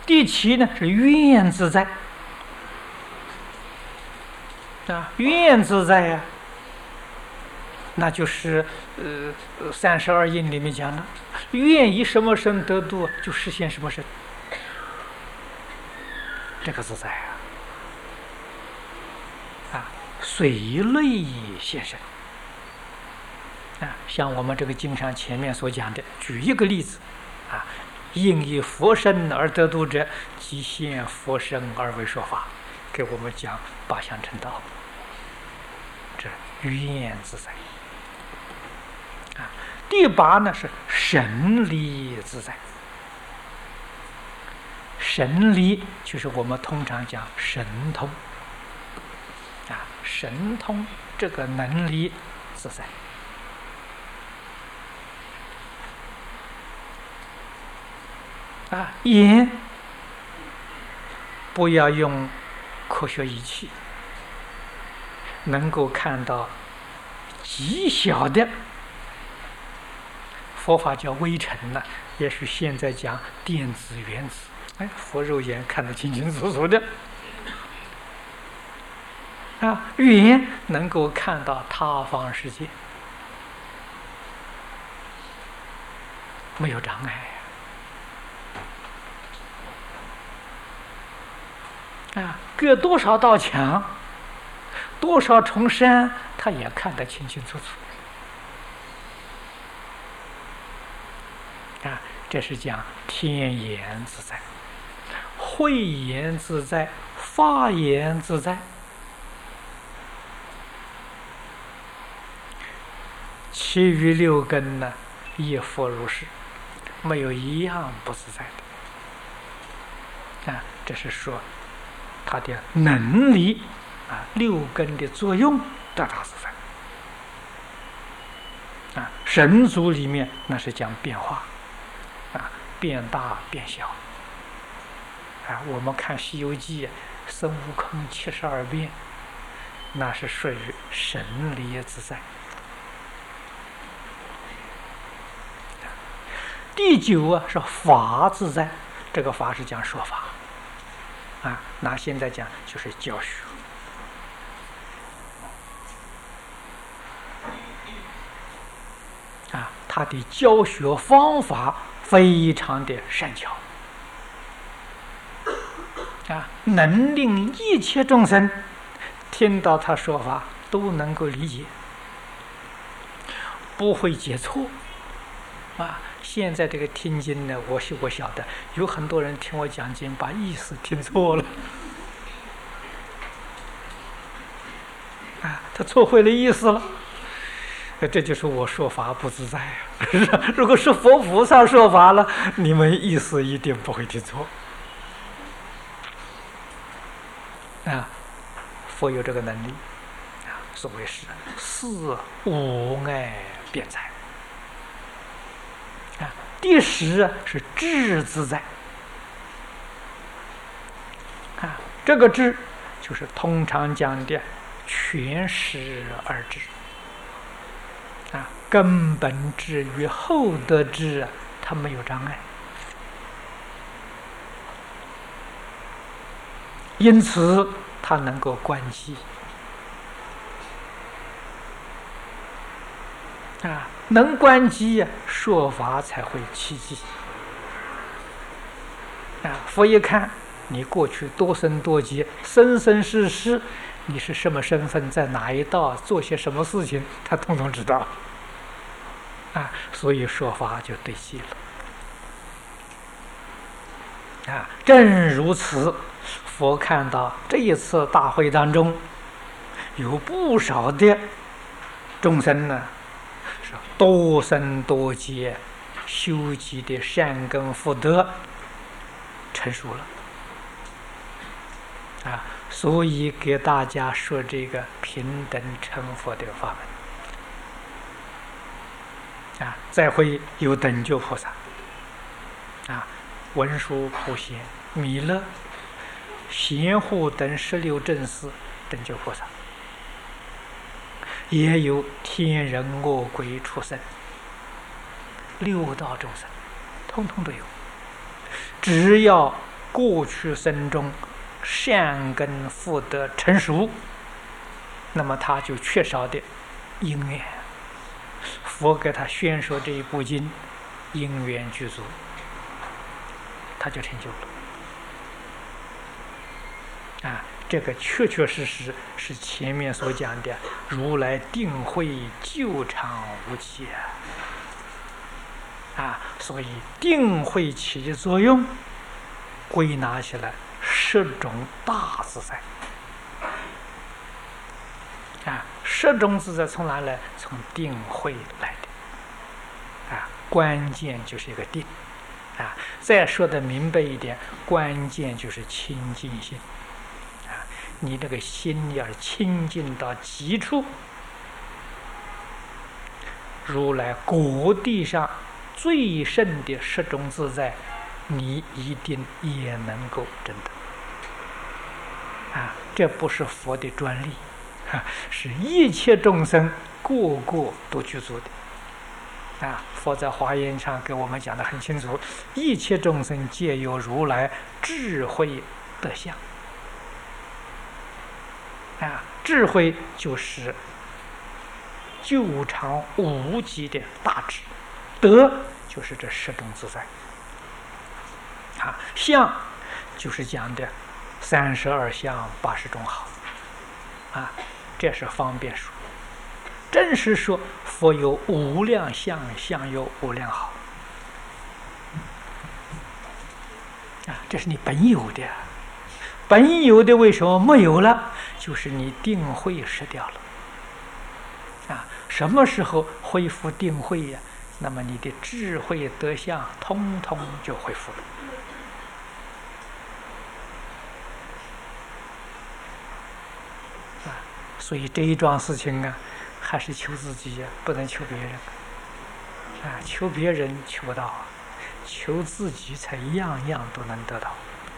第七呢是愿自在愿自在呀，那就是32应里面讲的，愿以什么身得度，就实现什么身。这个自在随类现身像我们这个经上前面所讲的，举一个例子应以佛身而得度者，即现佛身而为说法，给我们讲八相成道，这愿自在第八呢是神离自在。神离就是我们通常讲神通神通这个能力自在眼不要用科学仪器，能够看到极小的，佛法叫微尘也许现在讲电子原子，佛肉眼看得清清楚楚的眼能够看到他方世界，没有障碍隔多少道墙，多少重山，他也看得清清楚楚这是讲天眼自在，慧眼自在，法眼自在，其余六根呢，亦复如是，没有一样不自在的这是说它的能力六根的作用得大自在神足里面那是讲变化变大变小我们看《西游记》孙悟空72变，那是属于神离自在。第九是法自在，这个法是讲说法那现在讲就是教学他的教学方法非常的善巧能令一切众生听到他说法都能够理解，不会解错现在这个听经呢，我晓得有很多人听我讲经把意思听错了他错会了意思了，这就是我说法不自在如果是佛菩萨说法了，你们意思一定不会听错佛有这个能力所谓是四无碍辩才第10是智自在这个智就是通常讲的全实而知根本智与后得智它没有障碍，因此它能够观机能观机说法才会契机佛一看你过去多生多劫生生世世你是什么身份，在哪一道做些什么事情，他统统知道所以说法就对机了正如此，佛看到这一次大会当中有不少的众生呢是多生多劫修集的善根福德成熟了所以给大家说这个平等成佛的法门再会有等觉菩萨文殊普贤、弥勒、贤护等16正士等觉菩萨，也有天人恶鬼畜生6道众生，通通都有。只要过去生中善根福德成熟，那么他就缺少的因缘。佛给他宣说这一部经，因缘具足，他就成就了。这个确确实实是前面所讲的如来定慧究常无期所以定慧起作用，归纳起来十种大自在十种自在从哪来？从定慧来的关键就是一个定再说的明白一点，关键就是清净心你这个心要清净到极处，如来果地上最胜的十种自在，你一定也能够证得这不是佛的专利是一切众生个个都具足的佛在华严上给我们讲得很清楚，一切众生皆有如来智慧德相智慧就是究常无极的大智，德就是这十种自在相就是讲的32相80种好这是方便说。真实说，佛有无量相，相有无量好这是你本有的，本有的为什么没有了？就是你定慧失掉了什么时候恢复定慧呀？那么你的智慧德相通通就恢复了所以这一桩事情还是求自己不能求别人求别人求不到求自己才样样都能得到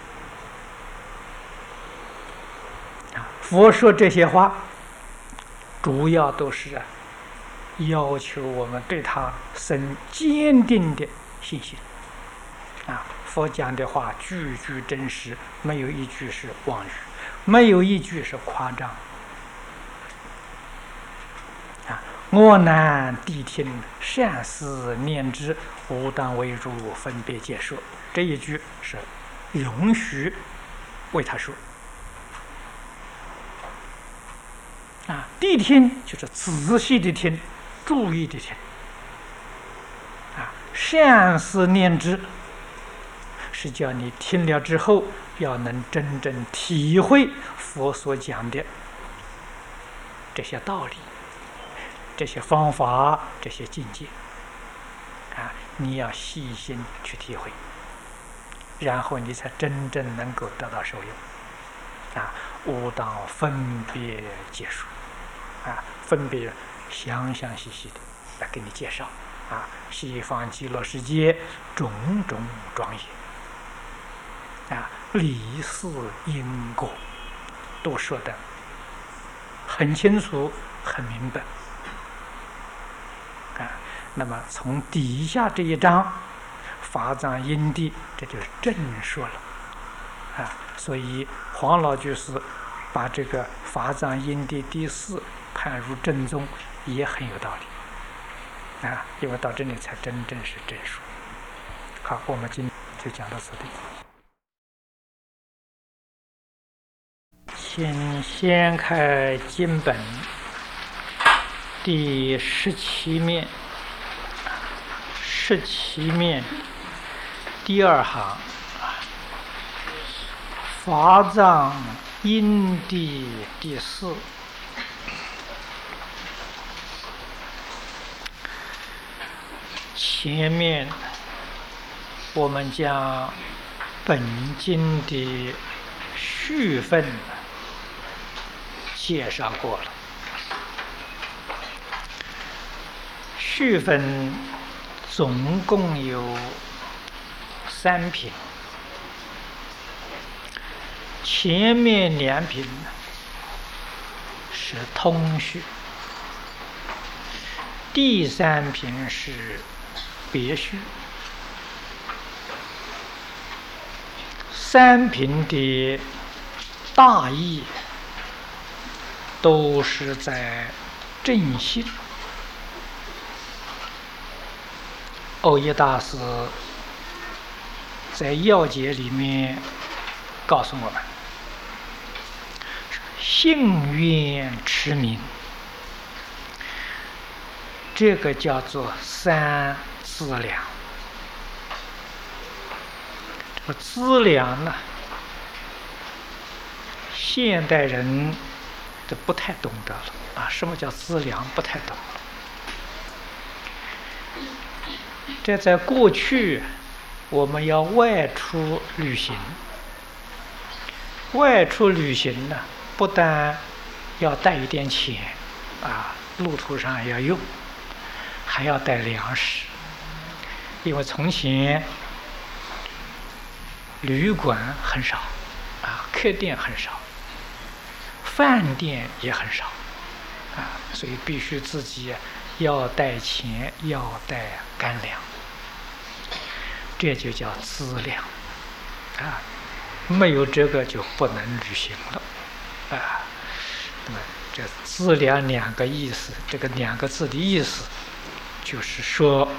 佛说这些话主要都是要求我们对他生坚定的信心佛讲的话句句真实，没有一句是妄语，没有一句是夸张我难谛听，善思念之，吾当为汝分别解说。这一句是允许为他说谛听就是仔细的听，注意的听善思念之是叫你听了之后要能真正体会佛所讲的这些道理，这些方法，这些境界你要细心去体会，然后你才真正能够得到受用吾当分别解说分别详详细细的来给你介绍西方极乐世界种种庄严理事因果都说得很清楚很明白那么从底下这一章法藏因地，这就是正说了所以黄老居士把这个法藏因地第4判入正宗也很有道理因为到这里才真正是正说。好，我们今天就讲到此地。请掀开经本第17面，17面第2行，法藏因地第4。前面我们将本经的序分介绍过了。序分总共有3品，前面2品是通序，第3品是别序三品的大意都是在正信。耦一大师在要解里面告诉我们：信愿持名，这个叫做三资粮。这个资粮呢，现代人都不太懂得了啊！什么叫资粮？不太懂了。这在过去，我们要外出旅行，外出旅行呢，不但要带一点钱啊，路途上要用，还要带粮食，因为从前旅馆很少啊，客店很少，饭店也很少啊，所以必须自己要带钱，要带干粮，这就叫资粮啊。没有这个就不能旅行了啊。那么这资粮两个意思，这个两个字的意思，就是说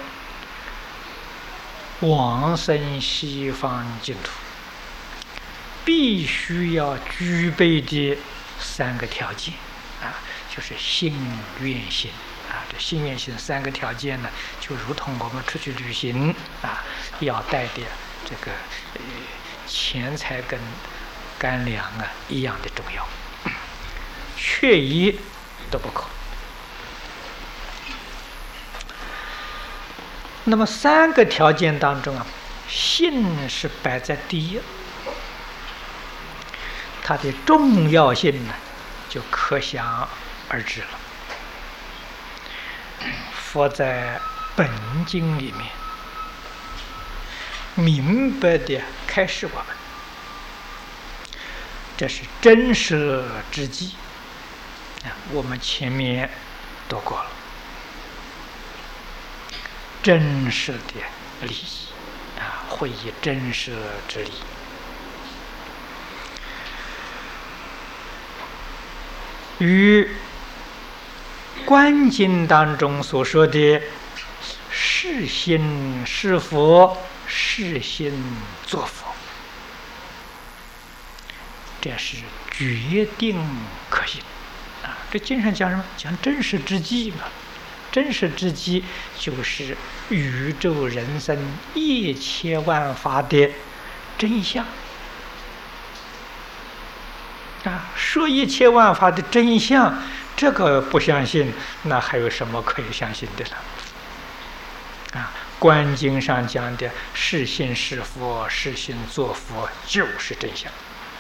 往生西方净土必须要具备的三个条件啊，就是信愿行啊。这信愿行三个条件呢，就如同我们出去旅行啊，要带的这个钱财跟干粮啊一样的重要，缺一都不可。那么三个条件当中啊，信是摆在第一，它的重要性呢就可想而知了。佛在本经里面明白地开示我们，这是真实之机啊。我们前面读过了，真实的利益啊，会以真实之理。与观经当中所说的是心是佛，是心作佛，这是决定可信啊。这经上讲什么？讲真实之机嘛。真实之机就是宇宙人生一切万法的真相啊！说一切万法的真相，这个不相信，那还有什么可以相信的呢？啊，观经上讲的是心是佛，是心作佛，就是真相。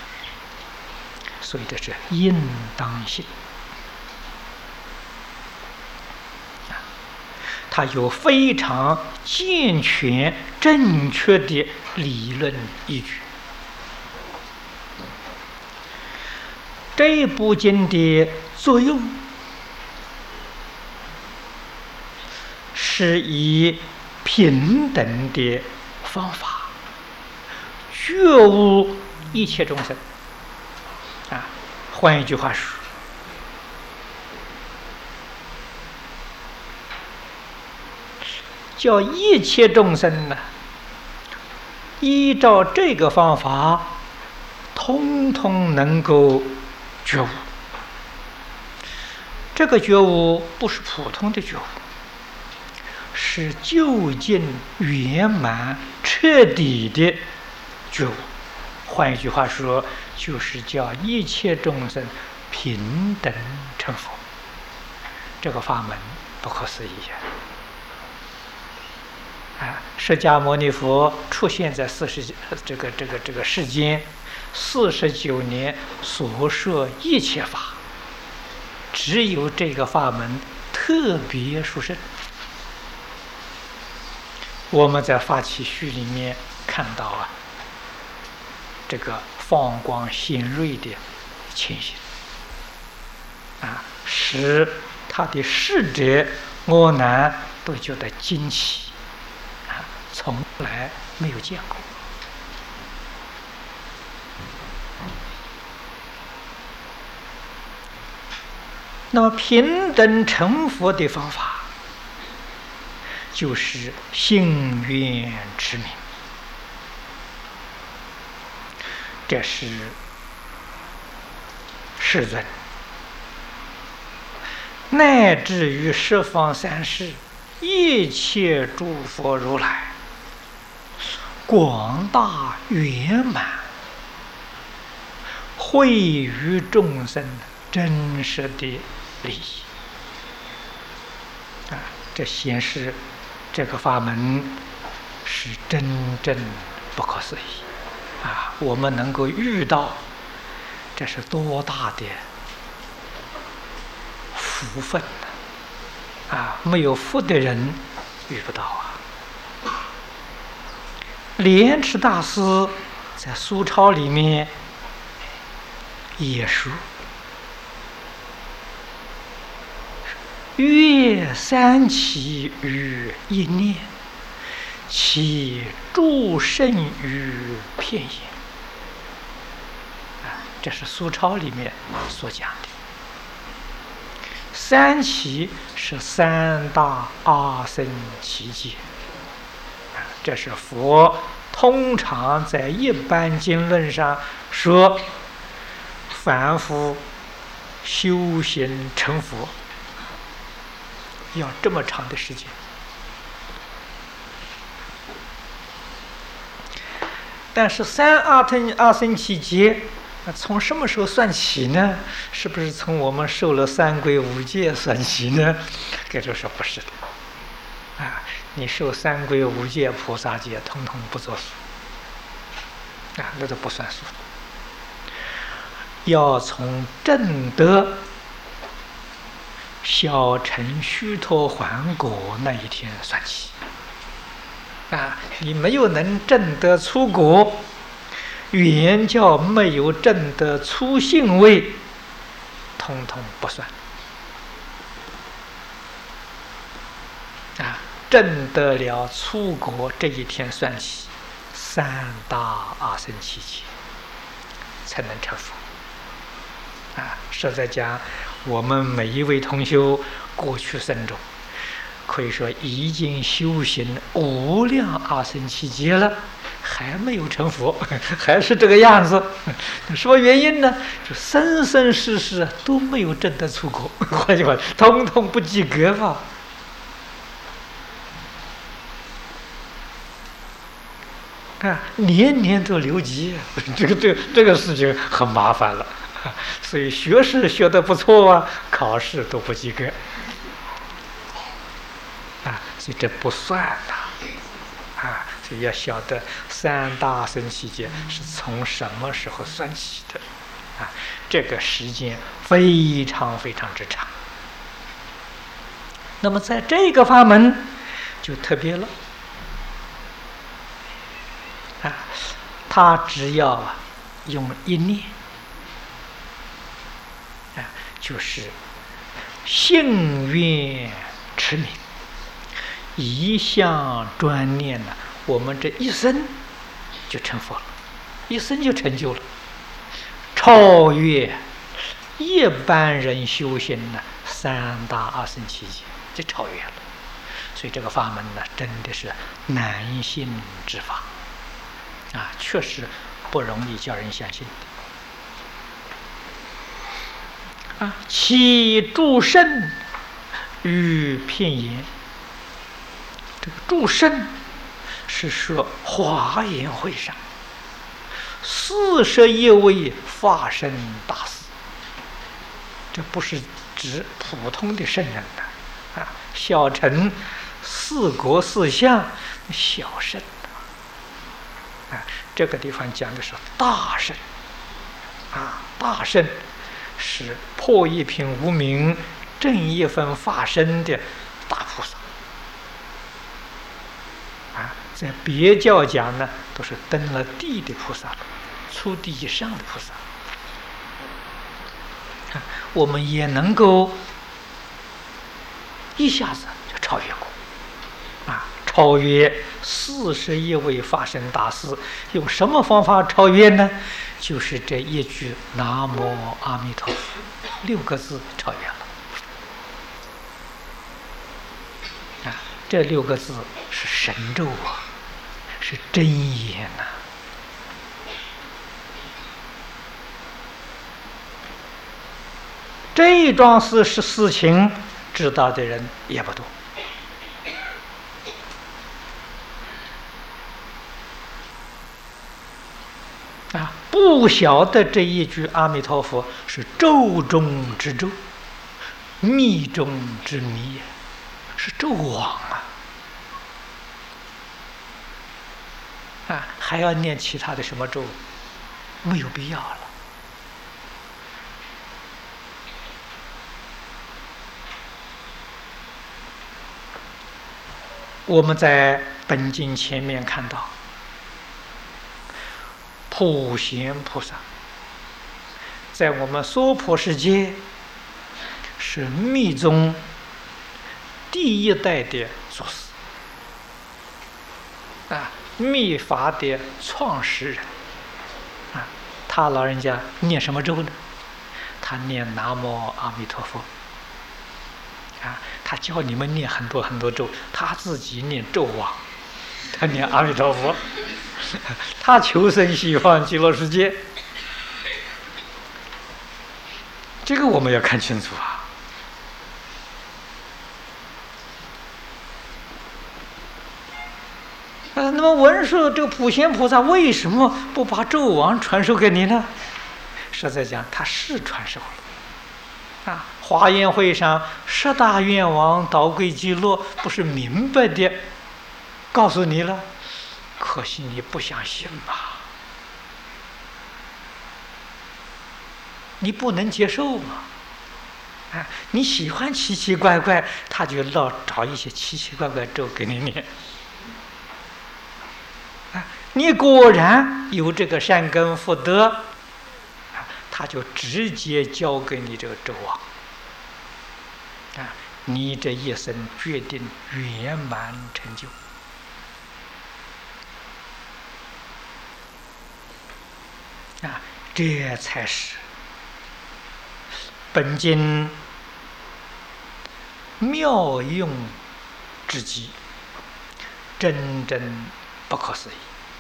所以这是应当信。它有非常健全正确的理论依据。这部经的作用是以平等的方法觉悟一切众生啊。换一句话说，叫一切众生呢，依照这个方法，通通能够觉悟。这个觉悟不是普通的觉悟，是究竟圆满彻底的觉悟。换一句话说，就是叫一切众生平等成佛。这个法门不可思议呀！啊，释迦牟尼佛出现在这个世间49年，所说一切法，只有这个法门特别殊胜。我们在法起序里面看到啊，这个放光显锐的情形啊，使他的侍者阿难都觉得惊奇。从来没有见过那么平等成佛的方法，就是信愿持名，这是世尊乃至于十方三世一切诸佛如来广大圆满惠于众生真实的利益啊！这显示这个法门是真正不可思议啊！我们能够遇到，这是多大的福分呢！啊，没有福的人遇不到啊！莲池大师在苏钞里面也说：“约三期于一念，其诸胜于片言。”啊，这是苏钞里面所讲的。三期是三大阿僧祇劫，啊，这是佛通常在一般经论上说，凡夫修行成佛要这么长的时间。但是三阿僧祇劫从什么时候算起呢？是不是从我们受了三皈五戒算起呢？该说不是的啊！你受三皈五戒菩萨戒，统统不作数啊，那都不算数。要从正德小乘须陀洹果那一天算起啊！你没有能证得出果，原教没有证得出性位，统统不算啊！证得了出果这一天算起，三大阿僧祇劫才能成佛啊！实在讲，我们每一位同修过去生中，可以说已经修行无量阿僧祇劫了，还没有成佛，还是这个样子。什么原因呢？就生生世世都没有证得出果，换句话，统统不及格嘛。啊，年年都留级，这个事情很麻烦了。所以学士学得不错啊，考试都不及格啊，所以这不算的啊。所以要晓得三大阿僧祇劫是从什么时候算起的啊？这个时间非常非常之长。那么在这个法门就特别了啊，他只要用一念啊，就是信愿持名，一向专念呢，我们这一生就成佛了，一生就成就了，超越一般人修行的三大阿僧祇劫，就超越了。所以这个法门呢，真的是难信之法啊，确实不容易叫人相信的啊。其诸胜于片言，这个诸胜是说华严会上41位法身大士，这不是指普通的圣人的啊，小乘四国四相小圣啊，这个地方讲的是大圣啊，大圣是破一品无明正一分法身的大菩萨啊，在别教讲呢，都是登了地的菩萨，初地以上的菩萨啊，我们也能够一下子就超越过啊，超超越41位法身大师。用什么方法超越呢？就是这一句“南无阿弥陀佛”6个字超越了。这6个字是神咒啊，是真言呐。这一桩事情，知道的人也不多。不晓得这一句阿弥陀佛是咒中之咒，密中之密，是咒网啊！还要念其他的什么咒？没有必要了。我们在本经前面看到，普贤菩萨在我们娑婆世界是密宗第一代的祖师密法的创始人他老人家念什么咒呢？他念南无阿弥陀佛他教你们念很多很多咒，他自己念咒王，他念阿弥陀佛，他求生西方极乐世界。这个我们要看清楚那么文殊这个普贤菩萨为什么不把咒王传授给你呢？实在讲，他是传授了华严会上10大愿王导归极乐，不是明白的告诉你了，可惜你不相信吧？你不能接受嘛？你喜欢奇奇怪怪，他就找一些奇奇怪怪咒给你念。你果然有这个善根福德，他就直接交给你这个咒王。你这一生决定圆满成就这才是本经妙用之极，真正不可思议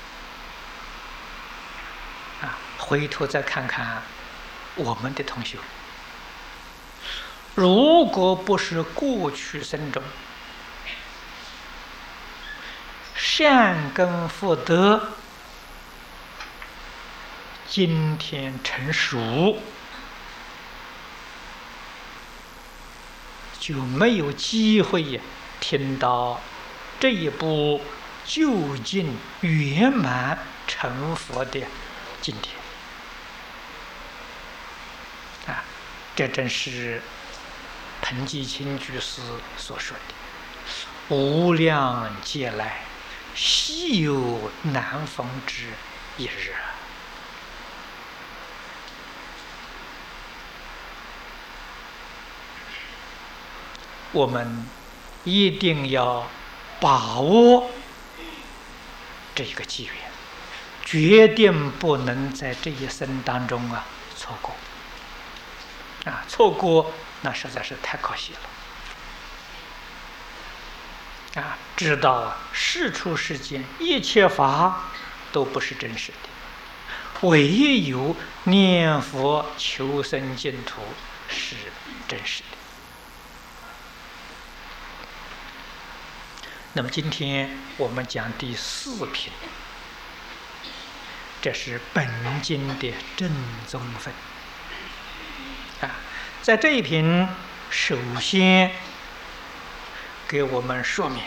回头再看看我们的同学，如果不是过去生中善根福德今天成熟，就没有机会听到这一部究竟圆满成佛的经典这正是彭基清居士所说的无量劫来稀有难逢之一日我们一定要把握这个机缘，决定不能在这一生当中错过错过那实在是太可惜了知道世出世间一切法都不是真实的，唯有念佛求生净土是真实的。那么今天我们讲第4品，这是本经的正宗分在这一品首先给我们说明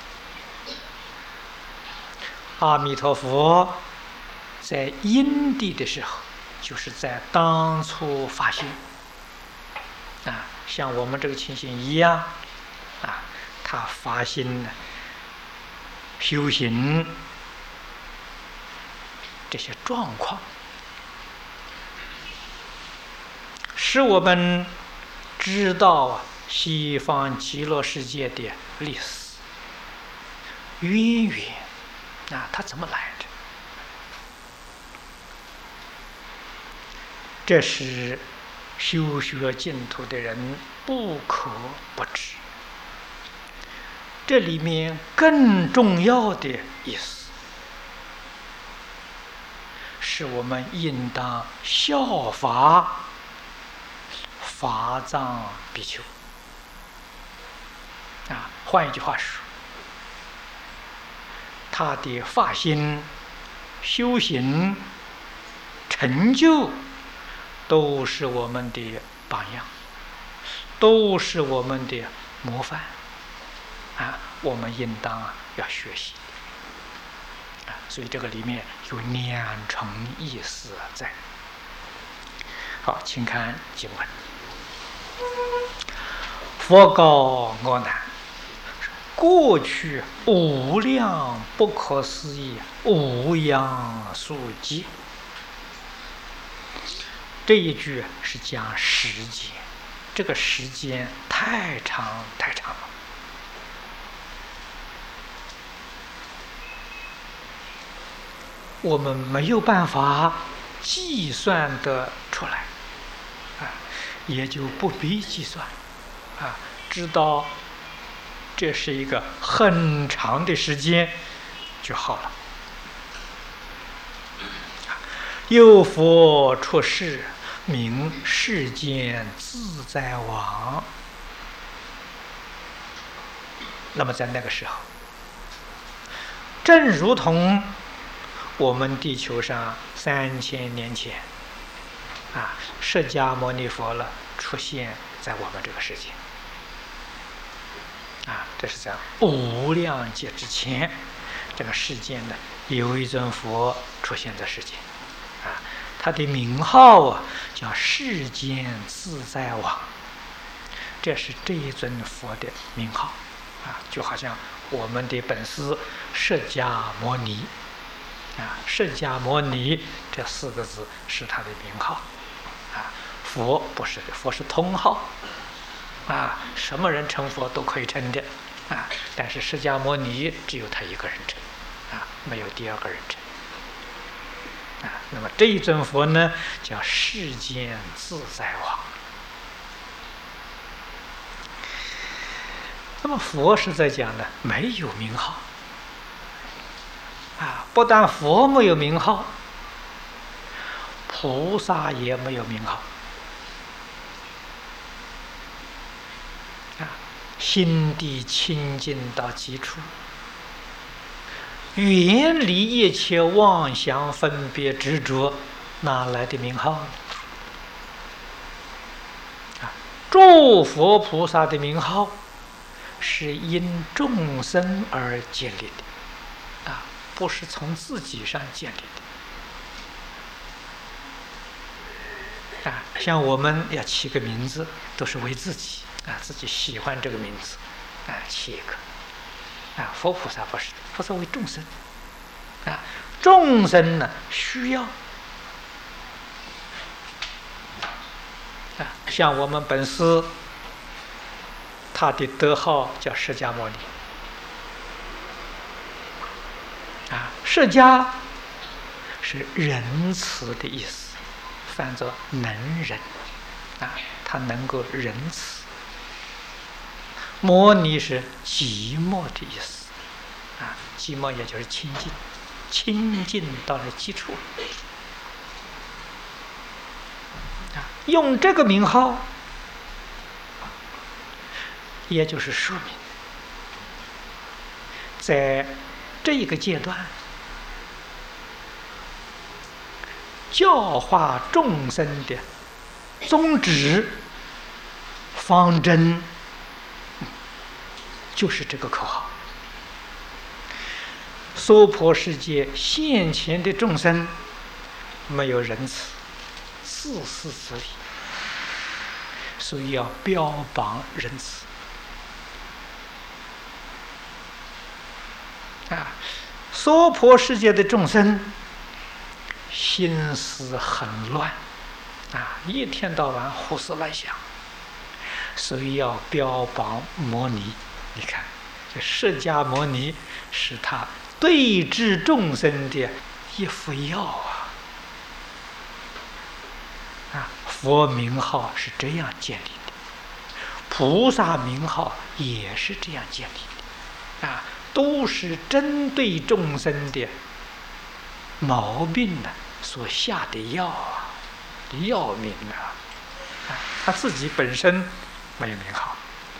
阿弥陀佛在因地的时候，就是在当初发心像我们这个情形一样他发心修行这些状况，使我们知道西方极乐世界的历史， 渊源啊，它怎么来的？这是修学净土的人不可不知。这里面更重要的意思，是我们应当效法法藏比丘啊。换一句话说，他的发心、修行、成就，都是我们的榜样，都是我们的模范啊！我们应当要学习啊！所以这个里面有两重意思在。好，请看经文。佛告阿难：过去无量不可思议无量数劫。这一句是讲时间，这个时间太长太长了，我们没有办法计算得出来啊，也就不必计算啊，知道这是一个很长的时间就好了。有佛出世，名世间自在王。那么在那个时候，正如同我们地球上3000年前啊，释迦牟尼佛了出现在我们这个世界啊，这是在无量劫之前，这个世间呢有一尊佛出现在世间啊，他的名号啊叫世间自在王，这是这一尊佛的名号啊，就好像我们的本师释迦牟尼啊，释迦牟尼这4个字是他的名号啊，佛不是的，佛是通号啊，什么人成佛都可以成的啊，但是释迦牟尼只有他一个人成啊，没有第二个人成啊。那么这一尊佛呢，叫世间自在王。那么佛是在讲呢，没有名号啊，不但佛没有名号，菩萨也没有名号啊，心地清净到极处，远离一切妄想分别执着，哪来的名号呢？啊，诸佛菩萨的名号是因众生而建立的啊，不是从自己上建立的啊。像我们要起个名字，都是为自己啊，自己喜欢这个名字啊，起一个啊。佛菩萨不是的，菩萨为众生啊，众生呢需要啊，像我们本师，他的德号叫释迦牟尼啊，释迦是仁慈的意思，翻作能仁啊，他能够仁慈。摩尼是寂寞的意思啊，寂寞也就是清净，清净到了极处啊，用这个名号，也就是说明，在这一个阶段，教化众生的宗旨、方针，就是这个口号。娑婆世界现前的众生没有仁慈，自私自利，所以要标榜仁慈啊。娑婆世界的众生心思很乱啊，一天到晚胡思乱想，所以要标榜摩尼。你看这释迦牟尼是他对治众生的一副药佛名号是这样建立的，菩萨名号也是这样建立的都是针对众生的毛病所下的药药名他自己本身没有名号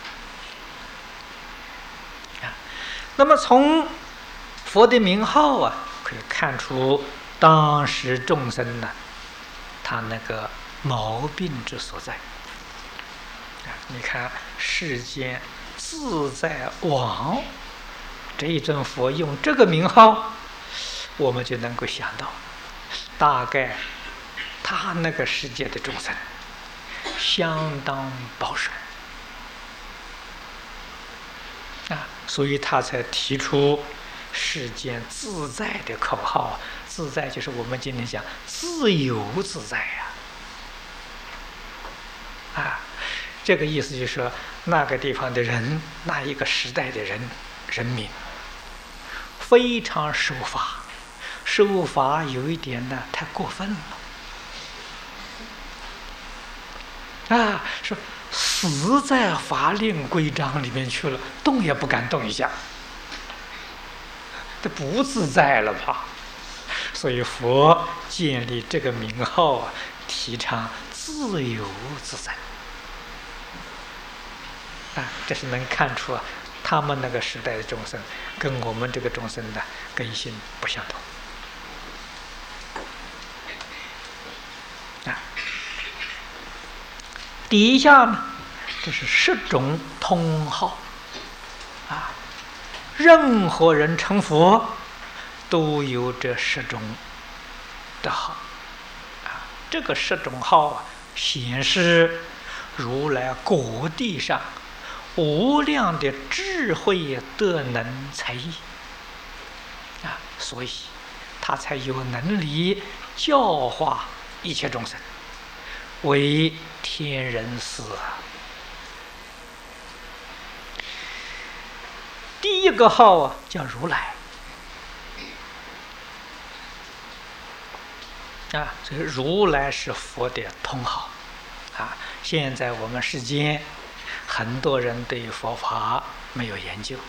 那么从佛的名号可以看出当时众生他那个毛病之所在你看世间自在王这一尊佛用这个名号，我们就能够想到大概他那个世界的众生相当保守所以他才提出世间自在的口号自在就是我们今天讲自由自在这个意思就是说那个地方的人那一个时代的人民非常守法守法有一点太过分了说死在法令规章里面去了，动也不敢动一下，这不自在了吧？所以佛建立这个名号提倡自由自在这是能看出他们那个时代的众生跟我们这个众生的根性不相同第一项呢，这是10种通号任何人成佛都有这10种的号这个10种号显示如来果地上无量的智慧德能才艺所以他才有能力教化一切众生为天人师第一个号叫如来这个如来是佛的通号现在我们世间很多人对佛法没有研究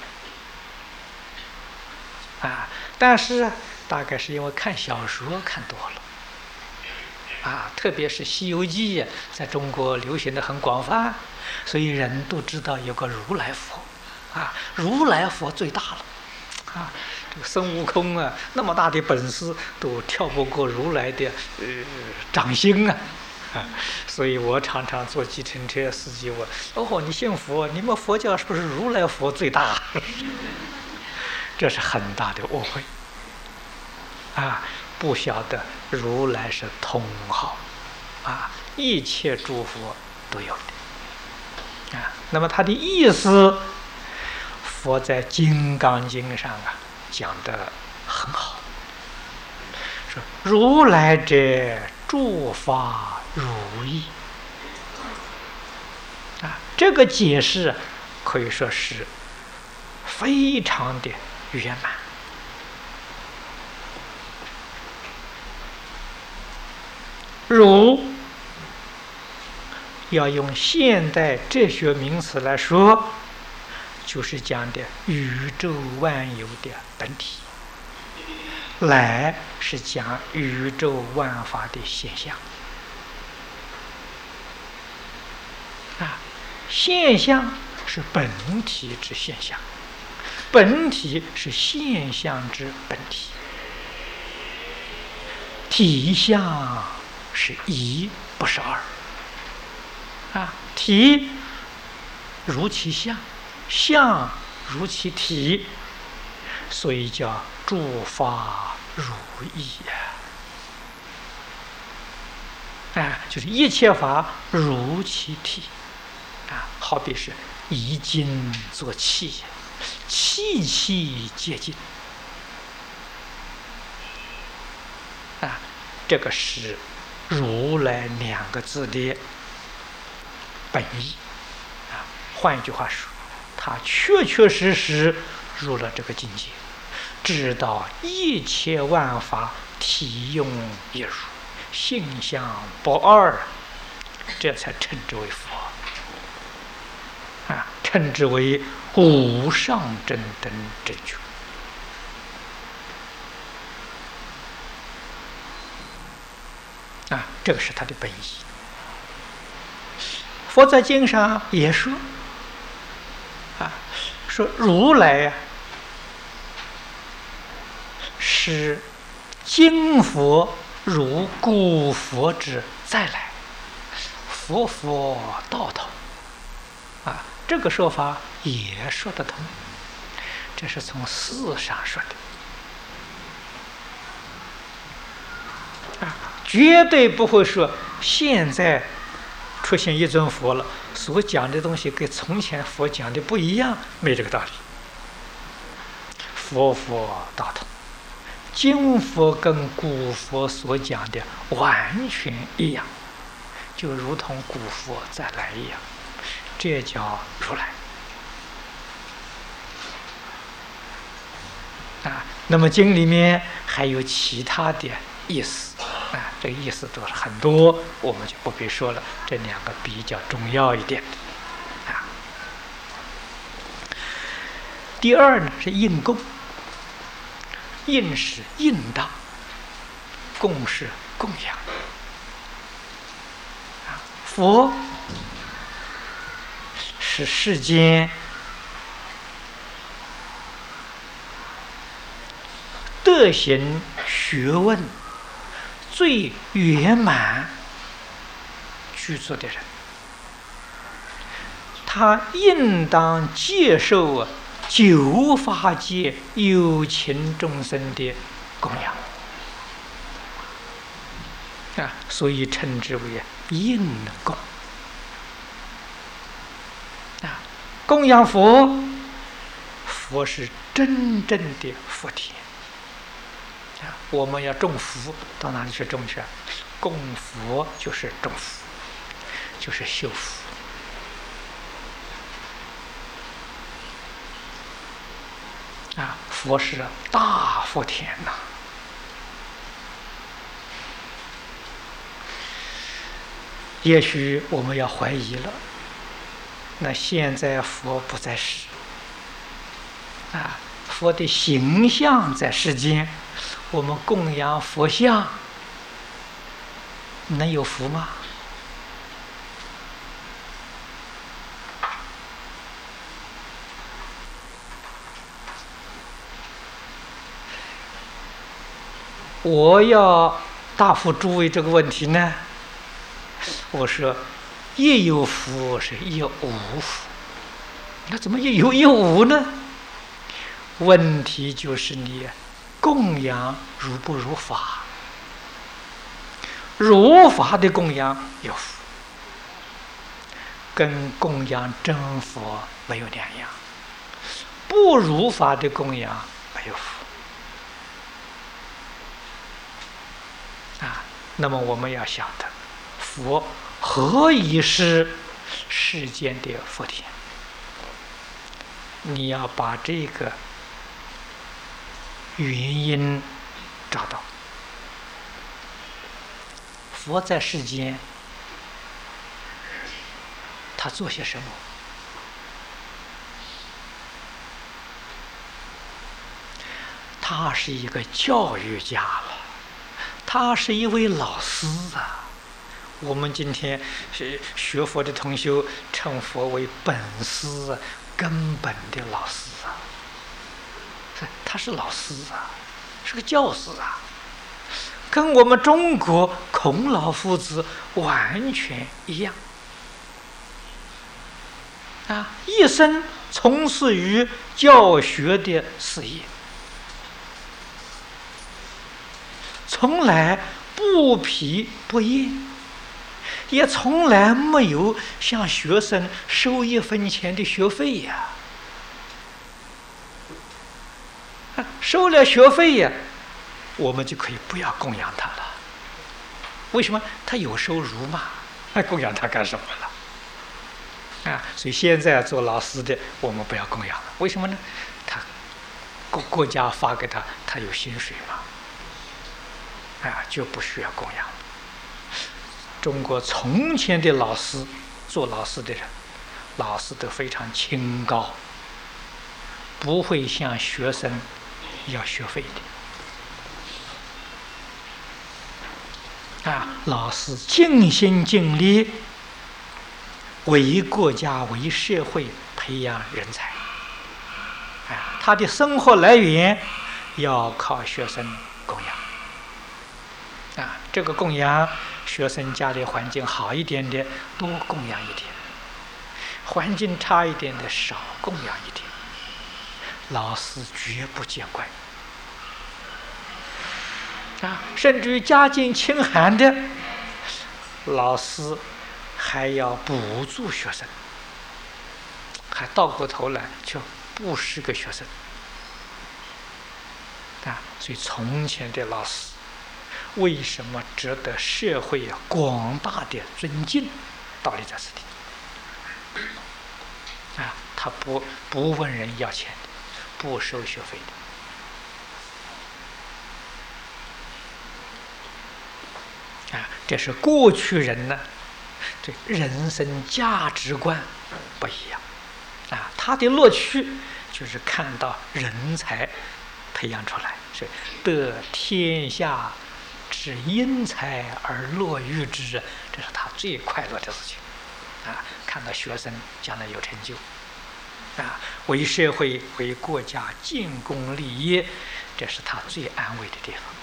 但是大概是因为看小说看多了特别是《西游记》在中国流行的很广泛，所以人都知道有个如来佛如来佛最大了这个孙悟空那么大的本事都跳不过如来的掌心所以我常常坐计程车司机问你信佛，你们佛教是不是如来佛最大？这是很大的误会不晓得如来是通号一切诸佛都有的那么他的意思佛在《金刚经》上讲得很好，说如来者诸法如意这个解释可以说是非常的圆满如要用现代哲学名词来说，就是讲的宇宙万有的本体，来是讲宇宙万法的现象现象是本体之现象，本体是现象之本体，体相是一不是二体如其相，相如其体，所以叫诸法如意就是一切法如其体好比是以金做器，器器皆金这个是如来2个字的本意换一句话说， 他确确实实入了这个境界，知道一切万法体用一如，性相不二，这才称之为佛啊，称之为无上正等正觉啊，这个是他的本意。佛在经上也说啊，说如来呀，是今佛如故佛之再来，佛佛道同啊，这个说法也说得通，这是从事上说的啊，绝对不会说现在出现一尊佛了，所讲的东西跟从前佛讲的不一样，没这个道理。佛佛道同，今佛跟古佛所讲的完全一样，就如同古佛再来一样，这叫如来啊。那么经里面还有其他的意思啊，这个意思都是很多，我们就不必说了。这两个比较重要一点啊。第二呢是应供，应是应当，供是供养啊。佛是世间德行学问最圆满具足的人，他应当接受九法界有情众生的供养啊，所以称之为应供啊。供养佛，佛是真正的福田啊。我们要种福，到哪里去种去？供佛就是种福，就是修福啊。佛是大福田呐。也许我们要怀疑了，那现在佛不在世啊，佛的形象在世间，我们供养佛像能有福吗？我要答复诸位这个问题呢，我说亦有福是亦无福，那怎么亦有亦无呢？问题就是你供养如不如法，如法的供养有福，跟供养真佛没有两样；不如法的供养没有福啊。那么我们要晓得，佛何以是世间的福田？你要把这个原因找到。佛在世间，他做些什么？他是一个教育家了，他是一位老师啊。我们今天学佛的同修称佛为本师，根本的老师啊。他是老师啊，是个教师啊，跟我们中国孔老夫子完全一样啊，一生从事于教学的事业，从来不疲不厌，也从来没有向学生收1分钱的学费呀。收了学费呀，我们就可以不要供养他了。为什么？他有收入嘛，还供养他干什么了？ 所以现在做老师的，我们不要供养了。为什么呢？他国家发给他，他有薪水嘛，就不需要供养。中国从前的老师，做老师的人，老师都非常清高，不会向学生要学费的。老师尽心尽力为国家为社会培养人才，他的生活来源要靠学生供养。这个供养，学生家里环境好一点的多供养一点，环境差一点的少供养一点。老师绝不见怪。甚至于家境清寒的老师还要补助学生，还倒过头来就不是个学生。所以从前的老师为什么值得社会广大的尊敬？道理在此地。他不问人要钱的，不收学费的。这是过去人呢，这人生价值观不一样。他的乐趣就是看到人才培养出来，是得天下之英才而乐于之，这是他最快乐的事情。看到学生将来有成就，为社会为国家建功立业，这是他最安慰的地方。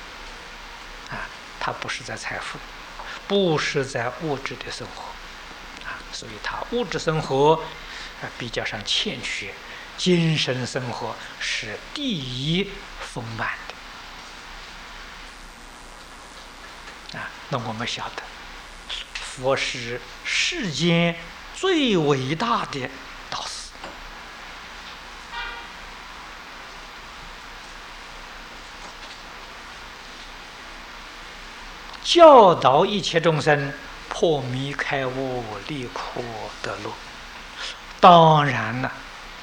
他不是在财富，不是在物质的生活，所以他物质生活比较上欠缺，精神生活是第一丰满的。那我们晓得，佛是世间最伟大的导师。教导一切众生破迷开悟，离苦得乐。当然了，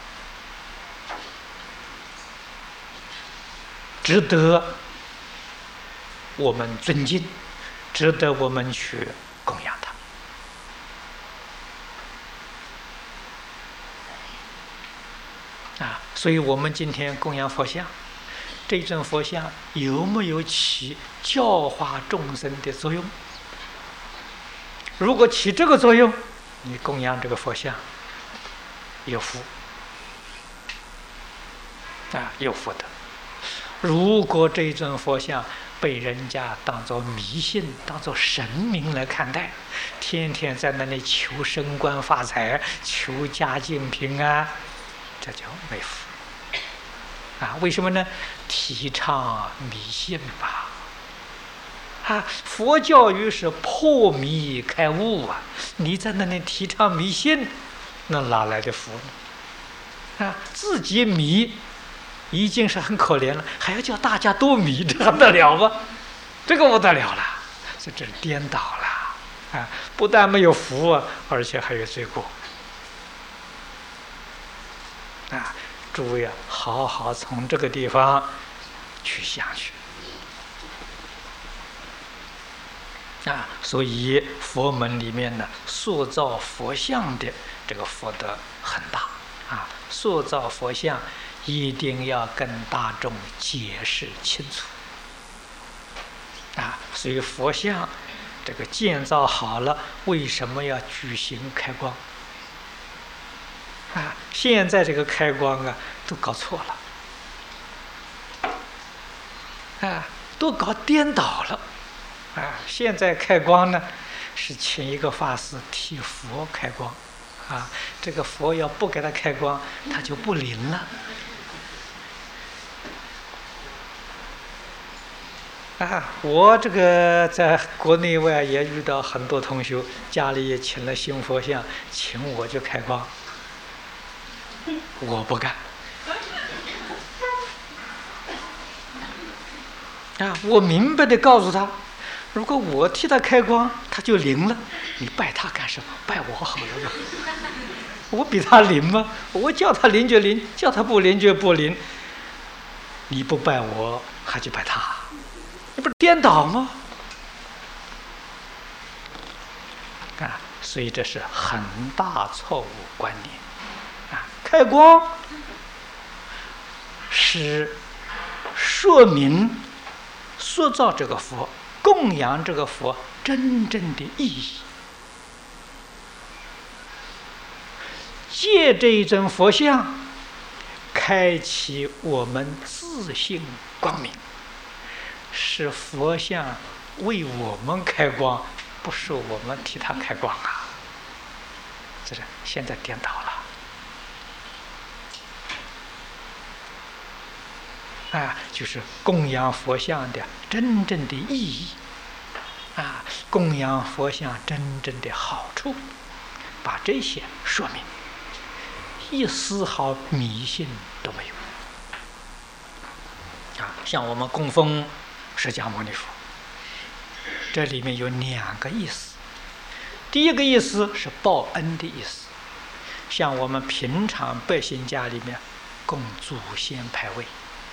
值得我们尊敬，值得我们去供养他。所以我们今天供养佛像，这尊佛像有没有起教化众生的作用？如果起这个作用，你供养这个佛像有福，有福德。如果这尊佛像被人家当作迷信，当作神明来看待，天天在那里求升官发财，求家境平安，这就没福。为什么呢？提倡迷信吧。佛教育是破迷开悟啊！你在那里提倡迷信，那哪来的福呢？自己迷已经是很可怜了，还要叫大家都迷，这还得了吗？这个不得了了，这是颠倒了。不但没有福啊，而且还有罪过。诸位好好从这个地方去想去。所以佛门里面呢，塑造佛像的这个福德很大。塑造佛像一定要跟大众解释清楚。所以佛像这个建造好了，为什么要举行开光？现在这个开光都搞错了，都搞颠倒了。现在开光呢，是请一个法师替佛开光，这个佛要不给他开光，他就不灵了。我这个在国内外也遇到很多同学，家里也请了新佛像，请我去开光，我不干。我明白的告诉他， 如果我替他开光，他就灵了。你拜他干什么？拜我好了吧？我比他灵吗？我叫他灵就灵，叫他不灵就不灵。你不拜我，还去拜他，你不是颠倒吗？啊，所以这是很大错误观念。啊，开光是说明塑造这个佛、供养这个佛真正的意义。借这一尊佛像，开启我们自性光明，是佛像为我们开光，不是我们替他开光啊！这是现在颠倒了。啊，就是供养佛像的真正的意义，啊，供养佛像真正的好处，把这些说明，一丝毫迷信都没有。啊，像我们供奉释迦牟尼佛，这里面有2个意思。第一个意思是报恩的意思，像我们平常百姓家里面供祖先牌位。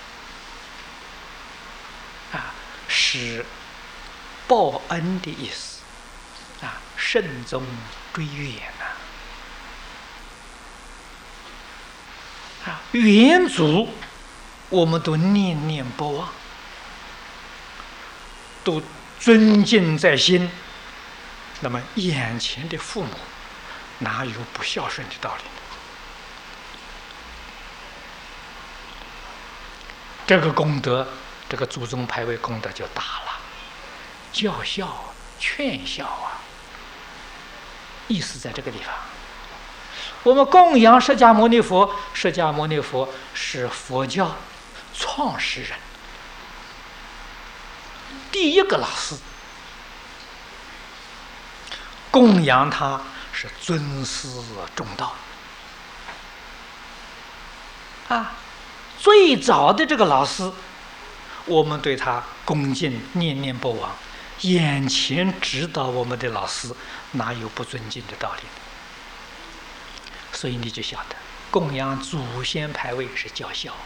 是报恩的意思，啊，慎终追远啊，远祖我们都念念不忘，都尊敬在心。那么眼前的父母，哪有不孝顺的道理？这个功德，这个祖宗牌位功德就大了，教孝劝孝啊，意思在这个地方。我们供养释迦牟尼佛，释迦牟尼佛是佛教创始人，第一个老师，供养他是尊师重道啊。最早的这个老师，我们对他恭敬念念不忘，眼前指导我们的老师，哪有不尊敬的道理？所以你就晓得，供养祖先牌位是教孝，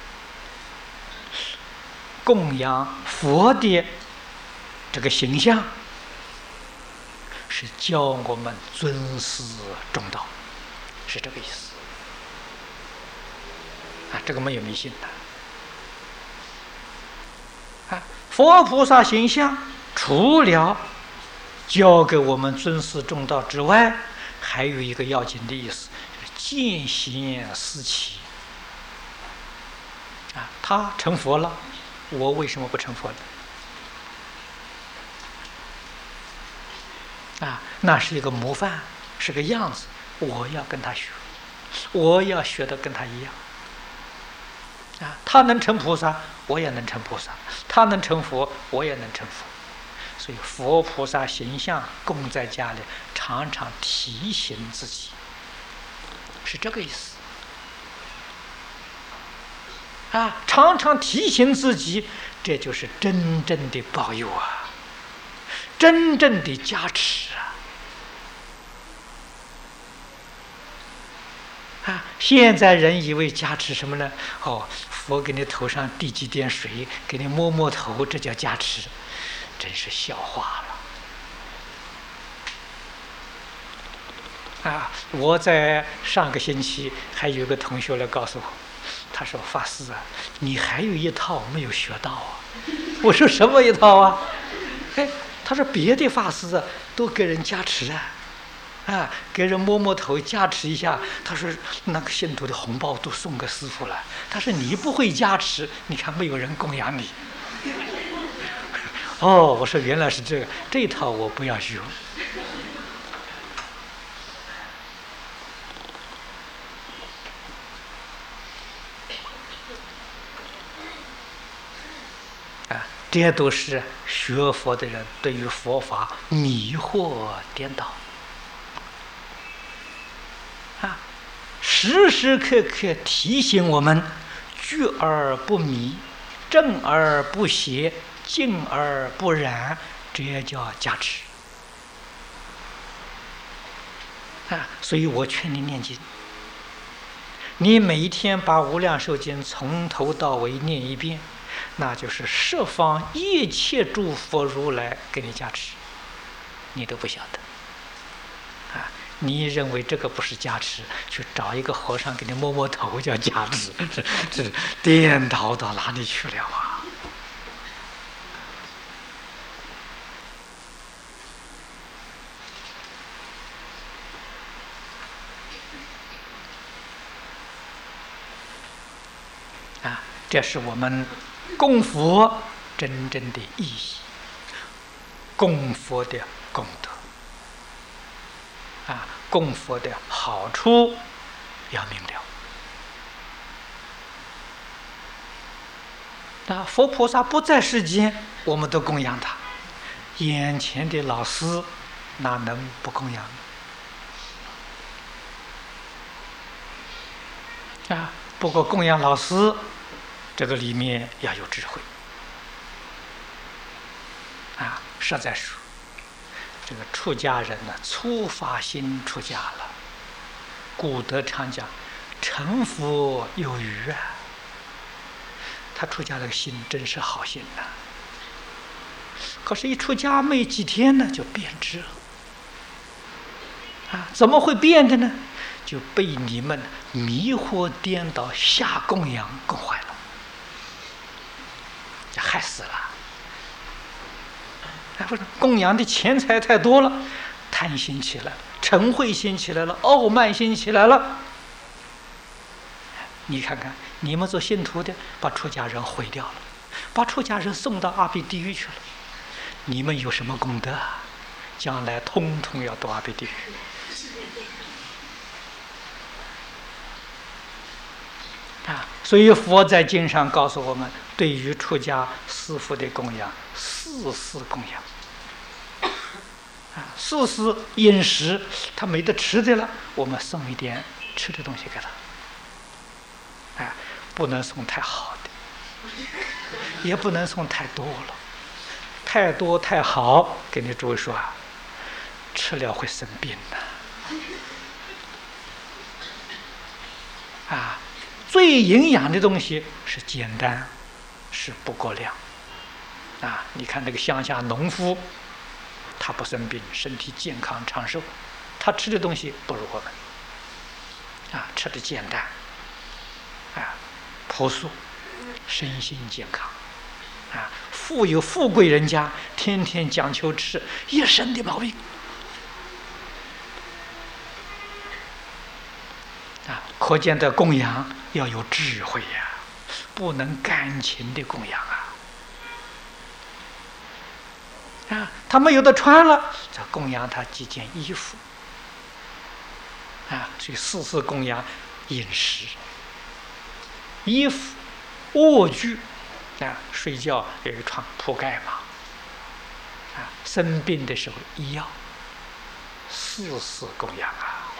供养佛的这个形象是教我们尊师重道，是这个意思啊，这个没有迷信的啊。佛菩萨形象除了教给我们尊师重道之外，还有一个要紧的意思，见贤思齐啊。他成佛了，我为什么不成佛呢？啊，那是一个模范，是个样子，我要跟他学，我要学得跟他一样。啊，他能成菩萨，我也能成菩萨；他能成佛，我也能成佛。所以佛菩萨形象供在家里，常常提醒自己，是这个意思。啊，常常提醒自己，这就是真正的保佑啊，真正的加持啊！啊，现在人以为加持什么呢？哦，佛给你头上滴几点水，给你摸摸头，这叫加持，真是笑话了。啊，我在上个星期还有个同学来告诉我，他说：“法师啊，你还有一套没有学到啊。”我说：“什么一套啊？”哎，他说：“别的法师啊，都给人加持啊。”啊，给人摸摸头，加持一下。他说那个信徒的红包都送给师父了。他说你不会加持，你看没有人供养你。哦，我说原来是这个，这一套我不要学。啊，这些都是学佛的人对于佛法迷惑颠倒。时时刻刻提醒我们，聚而不迷，正而不邪， 净而不染，这也叫加持所以我劝你念经，你每一天把《无量寿经》从头到尾念一遍，那就是十方一切诸佛如来给你加持，你都不晓得你认为这个不是加持，去找一个和尚给你摸摸头叫加持，这颠倒到哪里去了这是我们供佛真正的意义，供佛的功德供佛的好处要明了。佛菩萨不在世间，我们都供养他，眼前的老师哪能不供养不过供养老师这个里面要有智慧实在说，这个出家人呢，初发心出家了，古德常讲成佛有余他出家的心真是好心可是一出家没几天呢就变质了怎么会变的呢？就被你们迷惑颠倒下供养供坏了，害死了。供养的钱财太多了，贪心起来了，嗔恚心起来了，傲慢心起来了。你看看，你们做信徒的把出家人毁掉了，把出家人送到阿鼻地狱去了，你们有什么功德将来通通要到阿鼻地狱所以佛在经上告诉我们，对于出家师父的供养，四事供养四事饮食，他没得吃的了，我们送一点吃的东西给他不能送太好的，也不能送太多了，太多太好给你诸位说吃了会生病最营养的东西是简单，是不过量你看那个乡下农夫，他不生病，身体健康长寿，他吃的东西不如我们吃的简单朴素，身心健康富有富贵人家天天讲求吃，一身的毛病可见的供养要有智慧不能感情的供养他没有的穿了，就供养他几件衣服所以四事供养饮食、衣服、卧具睡觉有一床铺盖嘛生病的时候医药，四事供养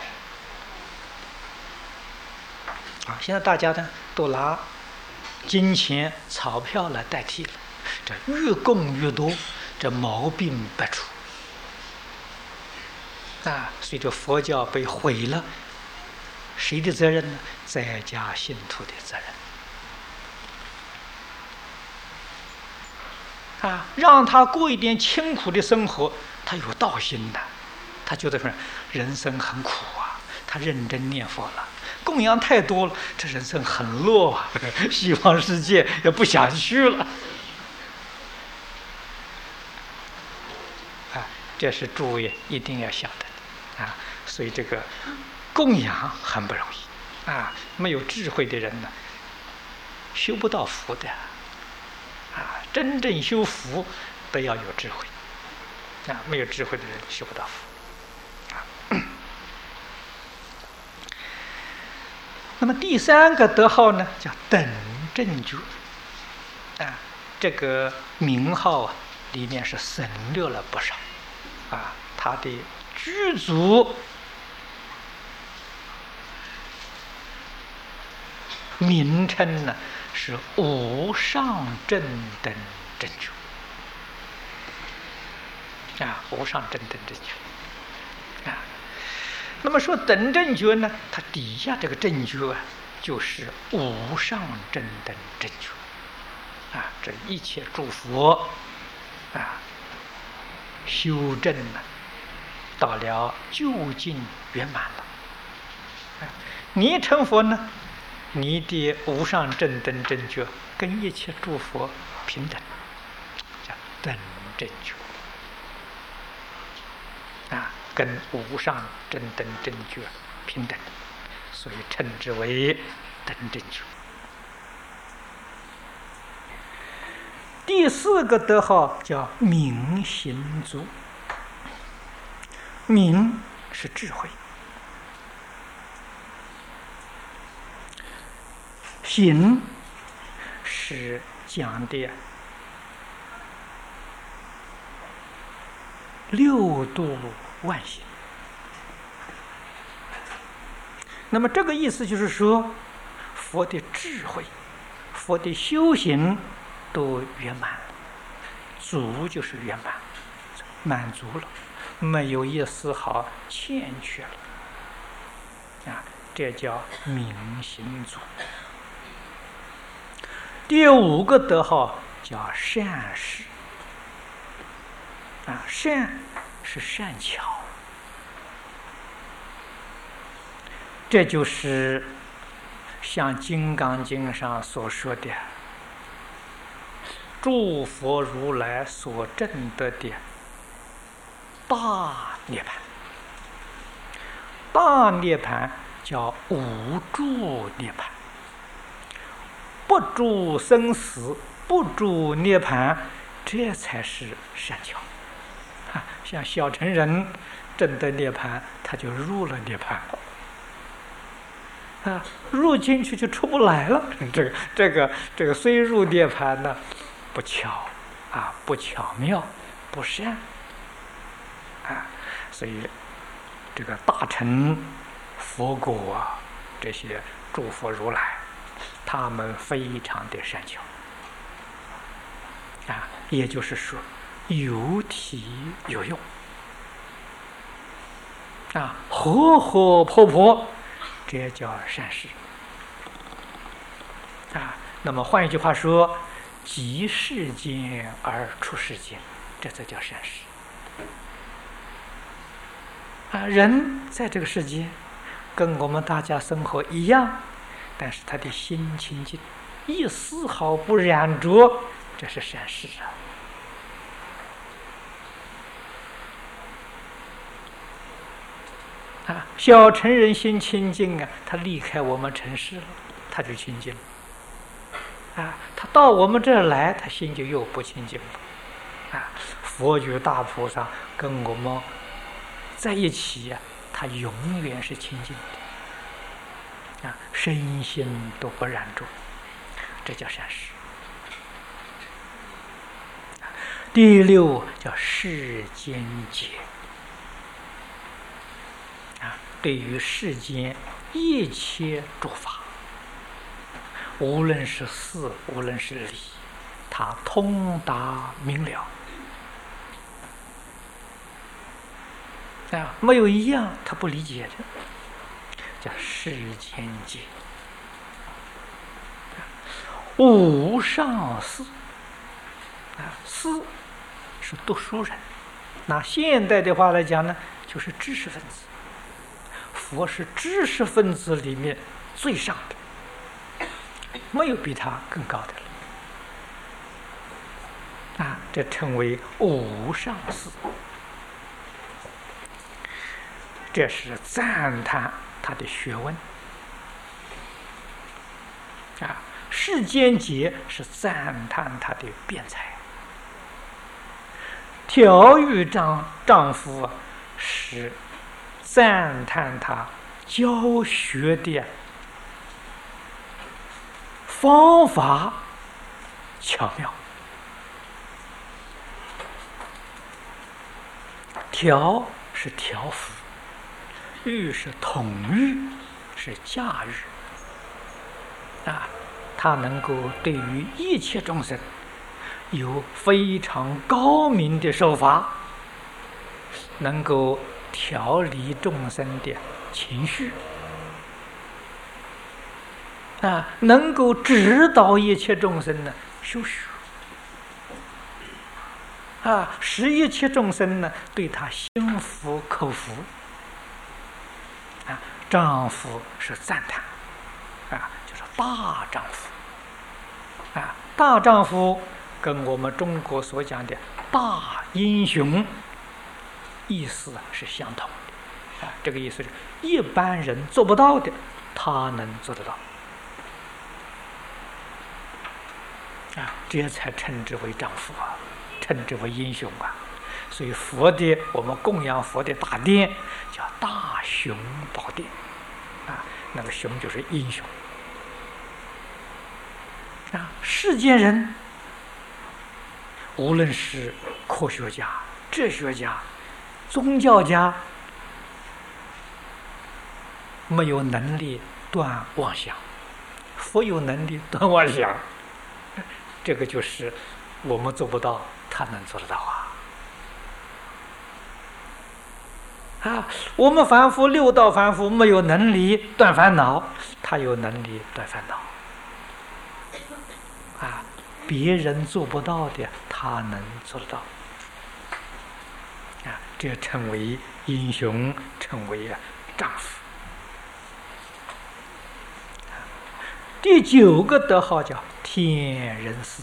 现在大家呢都拿金钱钞票来代替了，这越供越多，这毛病百出所以这佛教被毁了，谁的责任呢？在家信徒的责任让他过一点清苦的生活，他有道心他觉得说人生很苦他认真念佛了，供养太多了，这人生很落西方世界也不想去了这是诸位一定要晓得所以这个供养很不容易没有智慧的人呢，修不到福的真正修福都要有智慧没有智慧的人修不到福那么第三个德号呢，叫等正觉这个名号里面是省略了不少他的具足名称呢是无上正等正觉无上正等正觉。那么说等正觉呢，它底下这个正觉就是无上正等正觉。这一切诸佛修正了，到了究竟圆满了。你成佛呢，你的无上正等正觉跟一切诸佛平等，叫等正觉。跟无上正等正觉平等，所以称之为等正觉。第四个德号叫明行足。明是智慧，行是讲的六度万行。那么这个意思就是说，佛的智慧、佛的修行都圆满了，足就是圆满，满足了，没有一丝毫欠缺了。这叫明行足。第五个德号叫善事。善是善巧，这就是像《金刚经》上所说的，诸佛如来所证得的大涅槃。大涅槃叫无住涅槃，不住生死，不住涅槃，这才是善巧。像小乘人证得涅槃，他就入了涅槃了。入进去就出不来了。这个虽入涅槃呢，不巧不巧妙，不善所以这个大乘佛果这些诸佛如来，他们非常的善巧也就是说有体有用活活泼泼，这叫善事那么换一句话说，即世间而出世间，这才叫善事人在这个世界跟我们大家生活一样，但是他的心清净，一丝毫不染着，这是善事小乘人心清净他离开我们尘世了，他就清净了他到我们这儿来，他心就又不清净了佛与大菩萨跟我们在一起他永远是清净的身心都不染着，这叫善事。第六叫世间解对于世间一切诸法，无论是事，无论是理，他通达明了没有一样他不理解的，叫世间解。无上士士是读书人，拿现代的话来讲呢，就是知识分子。佛是知识分子里面最上的，没有比他更高的了这称为无上士。这是赞叹他的学问世间解是赞叹他的辩才。调御丈夫是赞叹他教学的方法巧妙。调是调服，御是统御，是驾驭他能够对于一切众生有非常高明的手法能够调理众生的情绪，能够指导一切众生呢修学，使一切众生呢对他心服口服。丈夫是赞叹，就是大丈夫。大丈夫跟我们中国所讲的大英雄意思是相同的。这个意思是一般人做不到的，他能做得到。这才称之为丈夫称之为英雄所以我们供养佛的大殿叫大雄宝殿那个雄就是英雄世间人无论是科学家、哲学家、宗教家，没有能力断妄想，佛有能力断妄想，这个就是我们做不到，他能做得到我们凡夫六道凡夫没有能力断烦恼，他有能力断烦恼别人做不到的，他能做得到这称为英雄，称为丈夫。第9个德号叫天人师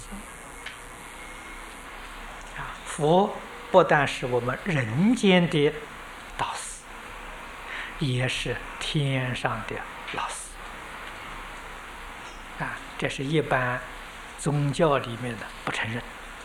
佛不但是我们人间的导师，也是天上的老师这是一般宗教里面的不承认，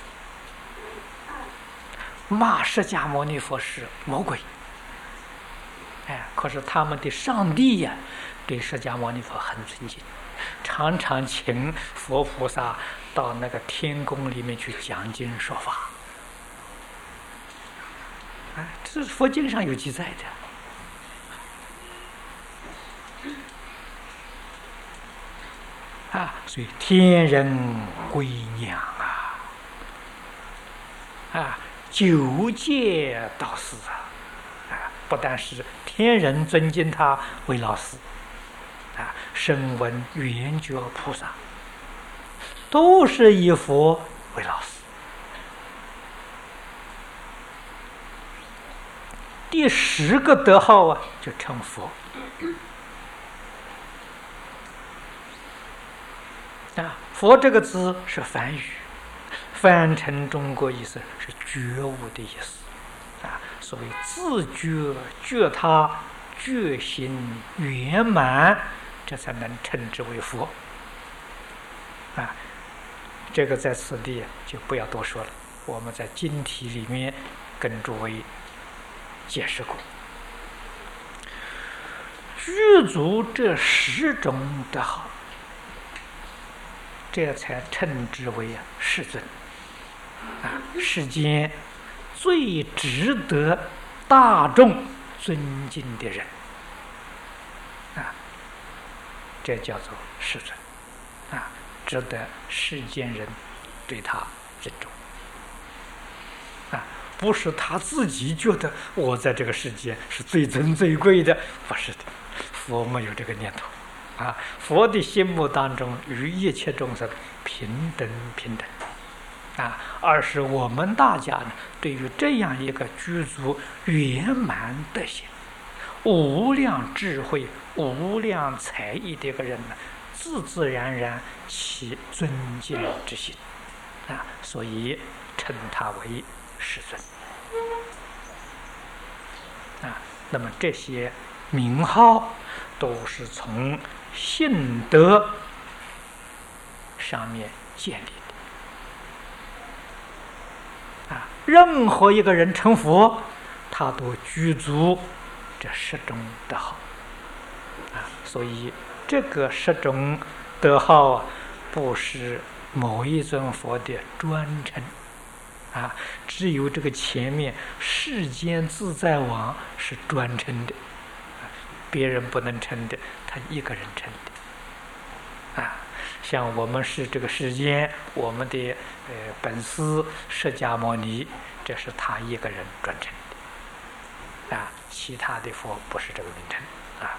骂释迦牟尼佛是魔鬼可是他们的上帝对释迦牟尼佛很尊敬，常常请佛菩萨到那个天宫里面去讲经说法这是佛经上有记载的所以天人归娘9界导师不但是天人尊敬他为老师声闻缘觉菩萨都是以佛为老师。第10个德号就称佛佛这个字是梵语，翻成中国意思是觉悟的意思所谓自觉觉他觉行圆满，这才能称之为佛这个在此地就不要多说了，我们在经题里面跟诸位解释过。具足这10种德号，这才称之为世尊世间最值得大众尊敬的人这叫做世尊值得世间人对他尊重不是他自己觉得我在这个世界是最尊最贵的，不是的，佛没有这个念头佛的心目当中与一切众生平等而是我们大家呢，对于这样一个具足圆满德行、无量智慧、无量才艺的一个人呢，自自然然起尊敬之心所以称他为世尊那么这些名号都是从信德上面建立的任何一个人成佛，他都具足这10种德号所以这个10种德号不是某一尊佛的专称只有这个前面世间自在王是专称的别人不能称的，他一个人称的像我们是这个世间我们的本师释迦牟尼，这是他一个人专称其他的佛不是这个名称啊。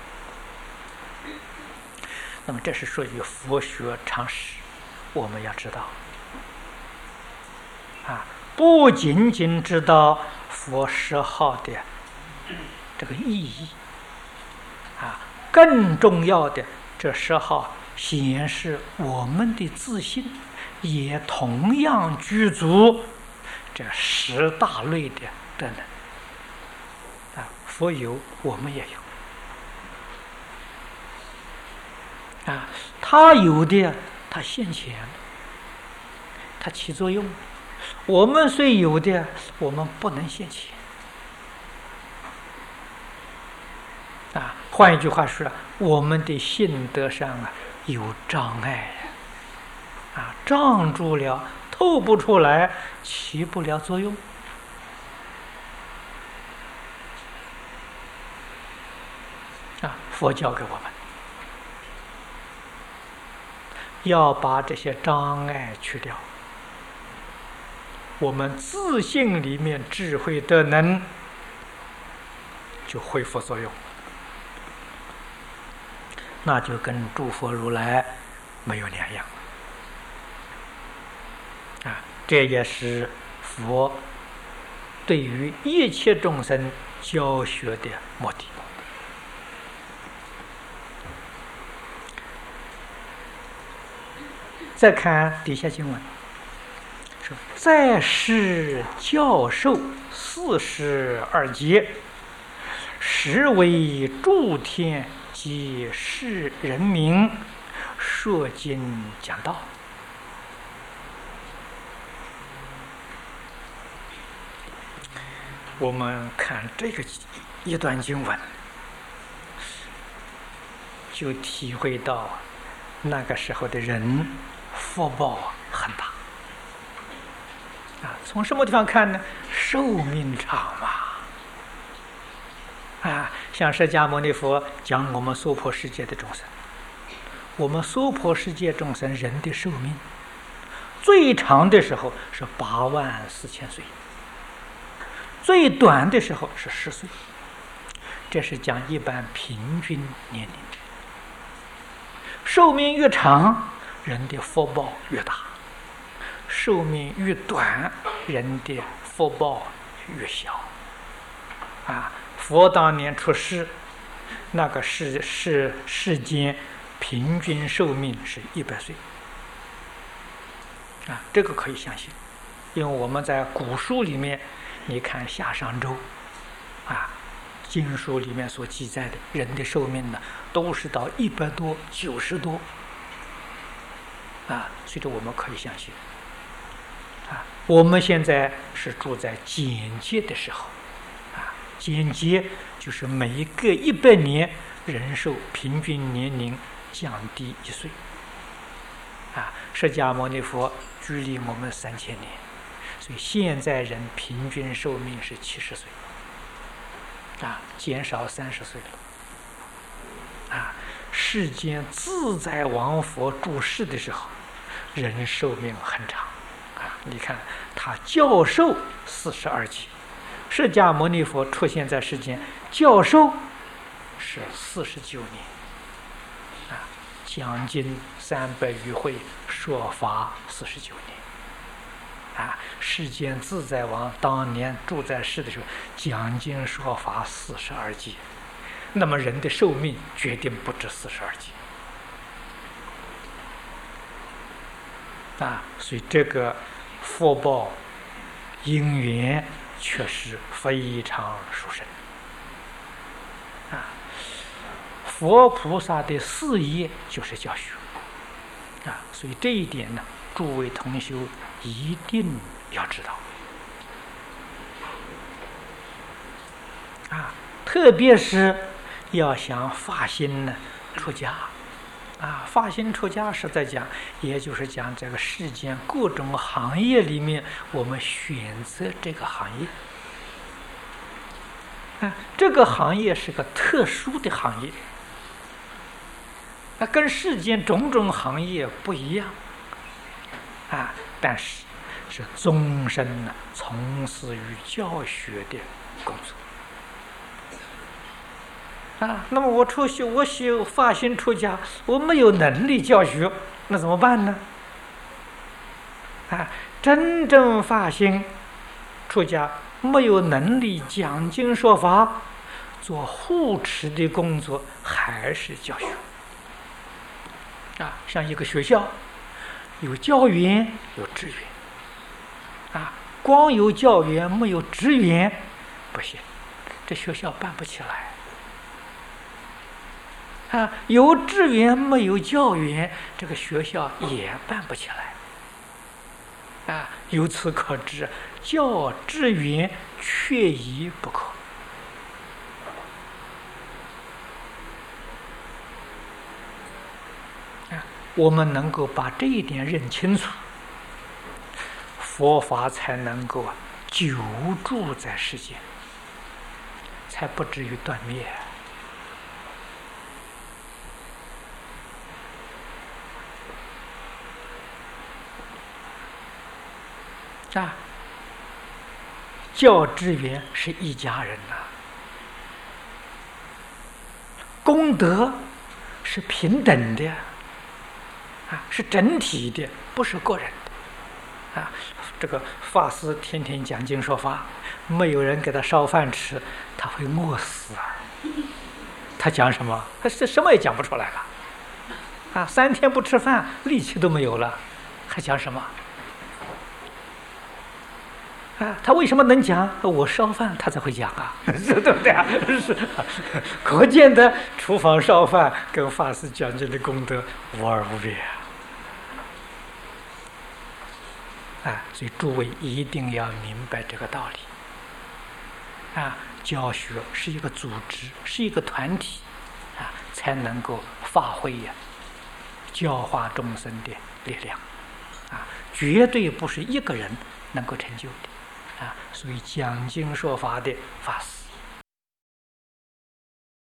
那么这是属于佛学常识，我们要知道不仅仅知道佛10号的这个意义更重要的，这10号显示我们的自信也同样具足这10大类的德能佛有，我们也有他有的他现前，他起作用；我们虽有的，我们不能现前换一句话说，我们的性德上有障碍障住了，透不出来，起不了作用佛教给我们要把这些障碍去掉，我们自信里面智慧德能就恢复作用，那就跟诸佛如来没有两样这也是佛对于一切众生教学的目的。再看底下经文说，在世教授42劫，实为诸天及世人民说经讲道。我们看这个一段经文，就体会到那个时候的人福报很大从什么地方看呢？寿命长像释迦牟尼佛讲我们娑婆世界的众生，我们娑婆世界众生人的寿命最长的时候是84000岁，最短的时候是10岁，这是讲一般平均年龄。寿命越长，人的福报越大；寿命越短，人的福报越小。佛当年出世，那个世间平均寿命是100岁。这个可以相信，因为我们在古书里面，你看夏商周经书里面所记载的人的寿命呢，都是到100多、90多所以我们可以相信我们现在是住在简洁的时候简洁就是每隔100年人寿平均年龄降低1岁释迦牟尼佛距离我们3000年，所以现在人平均寿命是70岁减少30岁了世间自在王佛住世的时候，人寿命很长你看他教授42劫，释迦牟尼佛出现在世间教授是49年将近300余会，说法49年世间自在王当年住在世的时候，讲经说法42劫，那么人的寿命决定不止42劫所以这个福报因缘确实非常殊胜佛菩萨的事业就是教学所以这一点呢，诸位同修一定要知道特别是要想发心呢出家发心出家是在讲，也就是讲这个世间各种行业里面，我们选择这个行业这个行业是个特殊的行业跟世间种种行业不一样但是是终身从事于教学的工作那么我发心出家，我没有能力教学，那怎么办呢？真正发心出家，没有能力讲经说法，做护持的工作还是教学。像一个学校，有教员，有职员。光有教员没有职员不行，这学校办不起来。有职员没有教员，这个学校也办不起来。由此可知，教职员缺一不可。我们能够把这一点认清楚，佛法才能够久住在世间，才不至于断灭。教职员是一家人呐，功德是平等的，是整体的，不是个人的。这个法师天天讲经说法，没有人给他烧饭吃，他会饿死啊！他讲什么？他是什么也讲不出来了。3天不吃饭，力气都没有了，还讲什么？他为什么能讲？我烧饭，他才会讲对不对是，可见的厨房烧饭跟法师讲经的功德无二无别。所以诸位一定要明白这个道理。教学是一个组织，是一个团体，才能够发挥教化众生的力量。绝对不是一个人能够成就的。所以讲经说法的法师